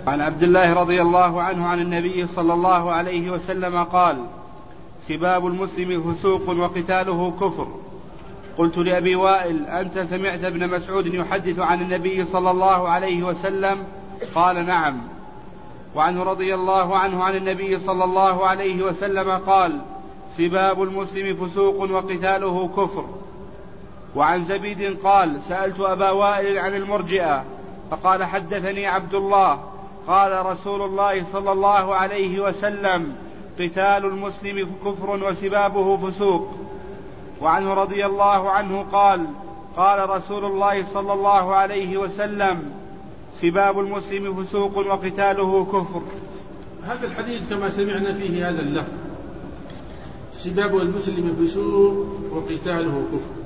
عن عبد الله رضي الله عنه عن النبي صلى الله عليه وسلم قال: سباب المسلم فسوق وقتاله كفر. قلت لأبي وائل: أنت سمعت ابن مسعود يحدث عن النبي صلى الله عليه وسلم؟ قال: نعم. وعنه رضي الله عنه عن النبي صلى الله عليه وسلم قال: سباب المسلم فسوق وقتاله كفر. وعن زبيد قال: سألت أبا وائل عن المرجئة فقال: حدثني عبد الله قال رسول الله صلى الله عليه وسلم: قتال المسلم كفر وسبابه فسوق. وعنه رضي الله عنه قال: قال رسول الله صلى الله عليه وسلم: سباب المسلم فسوق وقتاله كفر. هذا الحديث كما سمعنا فيه هذا اللفظ: سباب المسلم فسوق وقتاله كفر.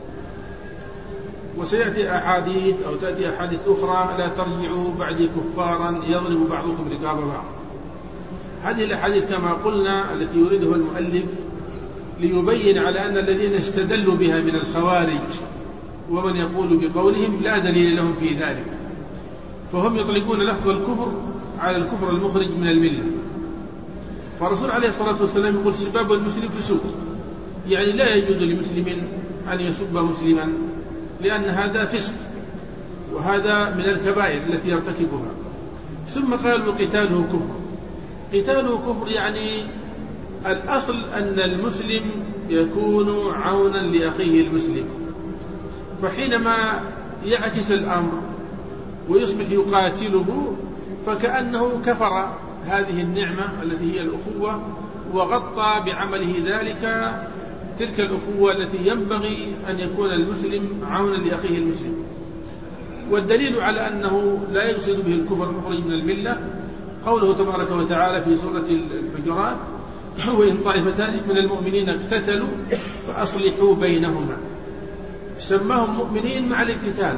وسيأتي أحاديث أو تأتي أحاديث أخرى: لا ترجعوا بعدي كفارا يضرب بعضكم رقاب بعض. هذه الأحاديث كما قلنا التي يريدها المؤلف ليبين على أن الذين استدلوا بها من الخوارج ومن يقول بقولهم لا دليل لهم في ذلك، فهم يطلقون لفظ الكفر على الكفر المخرج من الملة. فالرسول عليه الصلاة والسلام يقول: سباب المسلم فسوق، يعني لا يجوز لمسلم أن يسب مسلما، لأن هذا فسق وهذا من الكبائر التي يرتكبها. ثم قال: وقتاله كفر. قتاله كفر يعني الأصل أن المسلم يكون عونا لأخيه المسلم، فحينما يعكس الأمر ويصبح يقاتله فكأنه كفر هذه النعمة التي هي الأخوة، وغطى بعمله ذلك تلك الأخوة التي ينبغي أن يكون المسلم عونا لأخيه المسلم. والدليل على أنه لا يقصد به الكفر المخرج من الملة قوله تبارك وتعالى في سورة الحجرات: وإن طائفتان من المؤمنين اقتتلوا فأصلحوا بينهما. سماهم مؤمنين مع الاقتتال: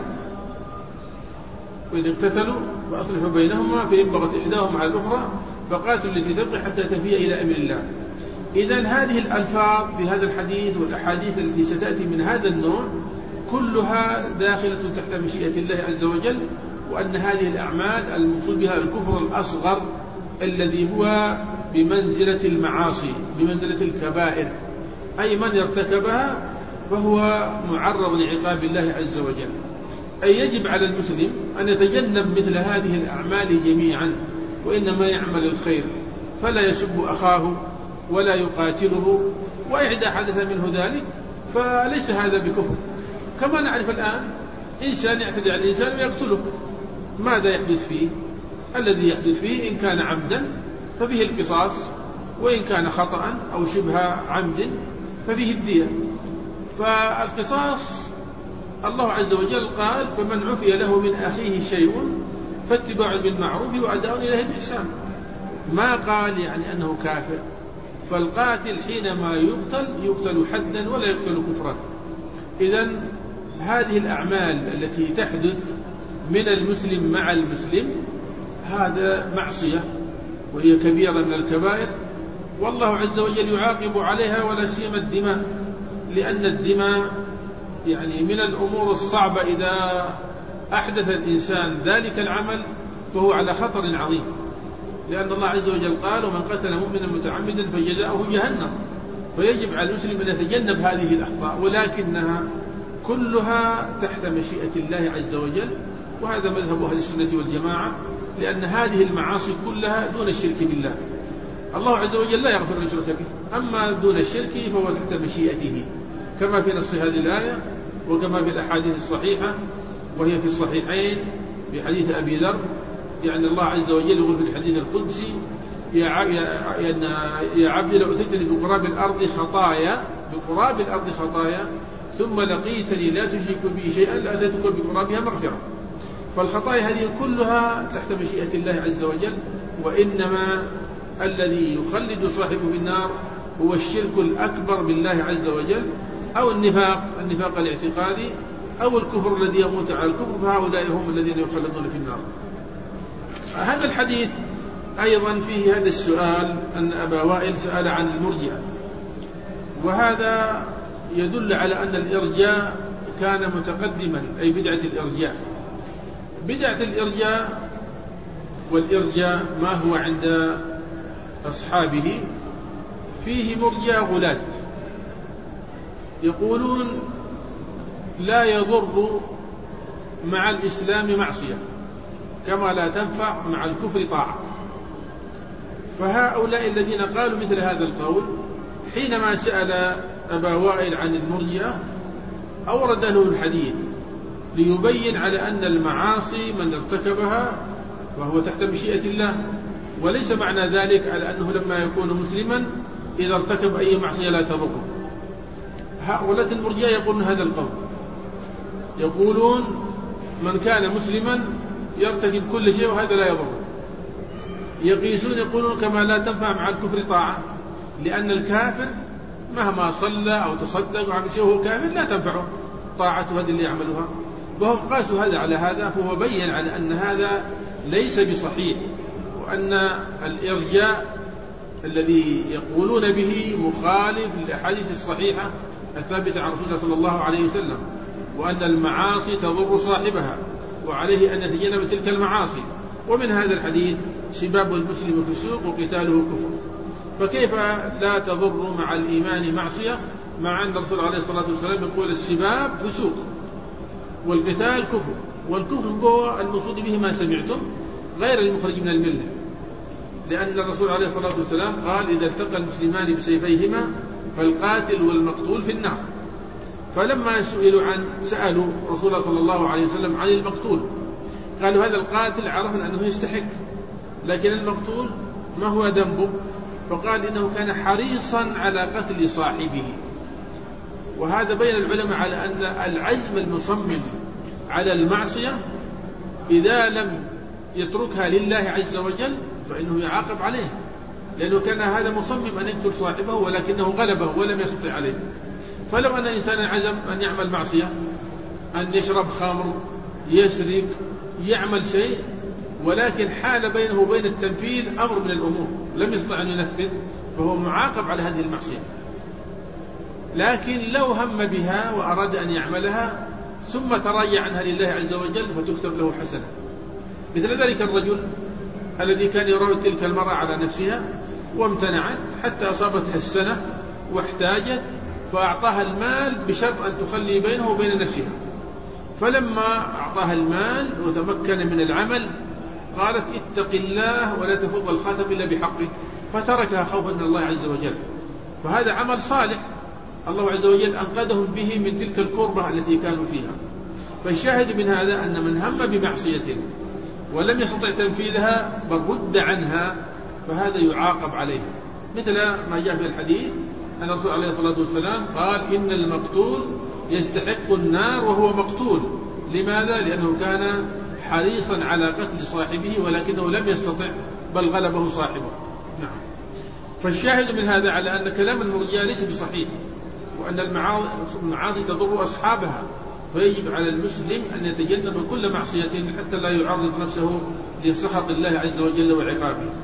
وإن اقتتلوا فأصلحوا بينهما فإن بغت إحداهما على الأخرى فقاتلوا التي تبغي حتى تفيء إلى أمر الله. إذن هذه الألفاظ في هذا الحديث والأحاديث التي ستأتي من هذا النوع كلها داخلة تحت مشيئة الله عز وجل، وأن هذه الأعمال المقصود بها الكفر الأصغر الذي هو بمنزلة المعاصي، بمنزلة الكبائر، أي من ارتكبها فهو معرض لعقاب الله عز وجل. أي يجب على المسلم أن يتجنب مثل هذه الأعمال جميعا، وإنما يعمل الخير فلا يسب أخاه ولا يقاتله، وإذا حدث منه ذلك فليس هذا بكفر. كما نعرف الآن إنسان يعتدي على الإنسان ويقتله، ماذا يحدث فيه؟ الذي يحدث فيه إن كان عمدا ففيه القصاص، وإن كان خطأ أو شبه عمد ففيه الدية. فالقصاص الله عز وجل قال: فمن عفي له من أخيه شيء فاتباع بالمعروف وأداء إليه بإحسان. ما قال يعني أنه كافر. فالقاتل حينما يقتل حدا ولا يقتل كفرا. إذن هذه الأعمال التي تحدث من المسلم مع المسلم هذا معصية، وهي كبيرة من الكبائر، والله عز وجل يعاقب عليها، ولا سيما الدماء، لأن الدماء يعني من الأمور الصعبة. إذا أحدث الإنسان ذلك العمل فهو على خطر عظيم، لأن الله عز وجل قال: ومن قتل مؤمنا متعمدا فجزاؤه جهنم. فيجب على المسلم أن يتجنب هذه الأخطاء، ولكنها كلها تحت مشيئة الله عز وجل، وهذا مذهب أهل السنة والجماعة، لأن هذه المعاصي كلها دون الشرك بالله. الله عز وجل لا يغفر أن يشرك به، أما دون الشرك فهو تحت مشيئته، كما في نص هذه الآية وكما في الأحاديث الصحيحة، وهي في الصحيحين في حديث أبي ذر. يعني الله عز وجل يقول في الحديث القدسي: يا عبدي لو أتيتني بقراب الأرض خطايا ثم لقيتني لا تشرك بي شيئا لأتيتك بقرابها مغفرة. فالخطايا هذه كلها تحت مشيئة الله عز وجل، وإنما الذي يخلد صاحبه في النار هو الشرك الأكبر بالله عز وجل، أو النفاق الاعتقادي، أو الكفر الذي يموت على الكفر، فهؤلاء هم الذين يخلدون في النار. هذا الحديث أيضا فيه هذا السؤال، أن أبا وائل سأل عن المرجئة، وهذا يدل على أن الإرجاء كان متقدما، أي بدعة الإرجاء. بدعة الإرجاء والإرجاء ما هو عند أصحابه. فيه مرجئة غلاة يقولون لا يضر مع الإسلام معصية كما لا تنفع مع الكفر طاعة. فهؤلاء الذين قالوا مثل هذا القول حينما سأل أبا وائل عن المرجئة أورد له الحديث ليبين على أن المعاصي من ارتكبها وهو تحت مشيئة الله، وليس معنى ذلك على أنه لما يكون مسلما إذا ارتكب أي معصية لا تضره. هؤلاء المرجئة يقولون هذا القول، يقولون من كان مسلما يرتكب كل شيء وهذا لا يضره. يقيسون يقولون كما لا تنفع مع الكفر طاعة، لأن الكافر مهما صلى أو تصدق وعمل شيء وهو كافر لا تنفعه طاعته هذه اللي يعملها. وهم قاسوا هذا على هذا، فهو بين على أن هذا ليس بصحيح، وأن الإرجاء الذي يقولون به مخالف للأحاديث الصحيحة الثابتة عن رسول الله صلى الله عليه وسلم، وأن المعاصي تضر صاحبها وعليه أن يتجنب تلك المعاصي. ومن هذا الحديث سباب المسلم فسوق وقتاله كفر، فكيف لا تضر مع الإيمان معصية مع أن الرسول عليه الصلاة والسلام يقول السباب فسوق والقتال كفر، والكفر هو المقصود به ما سمعتم غير المخرج من الملة، لأن الرسول عليه الصلاة والسلام قال إذا التقى المسلمان بسيفيهما فالقاتل والمقتول في النار. فلما سألوا رسول الله صلى الله عليه وسلم عن المقتول قالوا هذا القاتل عرفنا أنه يستحق، لكن المقتول ما هو ذنبه؟ فقال إنه كان حريصا على قتل صاحبه. وهذا بين العلماء على أن العزم المصمم على المعصية إذا لم يتركها لله عز وجل فإنه يعاقب عليه، لأنه كان هذا مصمم أن يقتل صاحبه ولكنه غلبه ولم يستطع عليه. فلو أن إنسانا عزم أن يعمل معصية، أن يشرب خمر، يسرق، يعمل شيء، ولكن حال بينه وبين التنفيذ أمر من الأمور لم يستطع أن ينفذ، فهو معاقب على هذه المعصية. لكن لو هم بها وأراد أن يعملها ثم تراجع عنها لله عز وجل فتكتب له حسنة. مثل ذلك الرجل الذي كان يراود تلك المرأة على نفسها وامتنعت حتى أصابتها السنة واحتاجت، فأعطاها المال بشرط أن تخلي بينه وبين نفسها. فلما أعطاها المال وتمكن من العمل قالت اتق الله ولا تفض الخاتم إلا بحقه، فتركها خوفا من الله عز وجل. فهذا عمل صالح الله عز وجل أنقذهم به من تلك الكربة التي كانوا فيها. فالشاهد من هذا أن من هم بمعصية ولم يستطع تنفيذها بل رد عنها فهذا يعاقب عليه، مثل ما جاء في الحديث أن الرسول عليه الصلاة والسلام قال إن المقتول يستحق النار وهو مقتول. لماذا؟ لأنه كان حريصا على قتل صاحبه ولكنه لم يستطع بل غلبه صاحبه. نعم. فالشاهد من هذا على أن كلام المرجئة ليس بصحيح، وأن المعاصي تضر أصحابها، فيجب على المسلم أن يتجنب كل معصية حتى لا يعرض نفسه لسخط الله عز وجل وعقابه.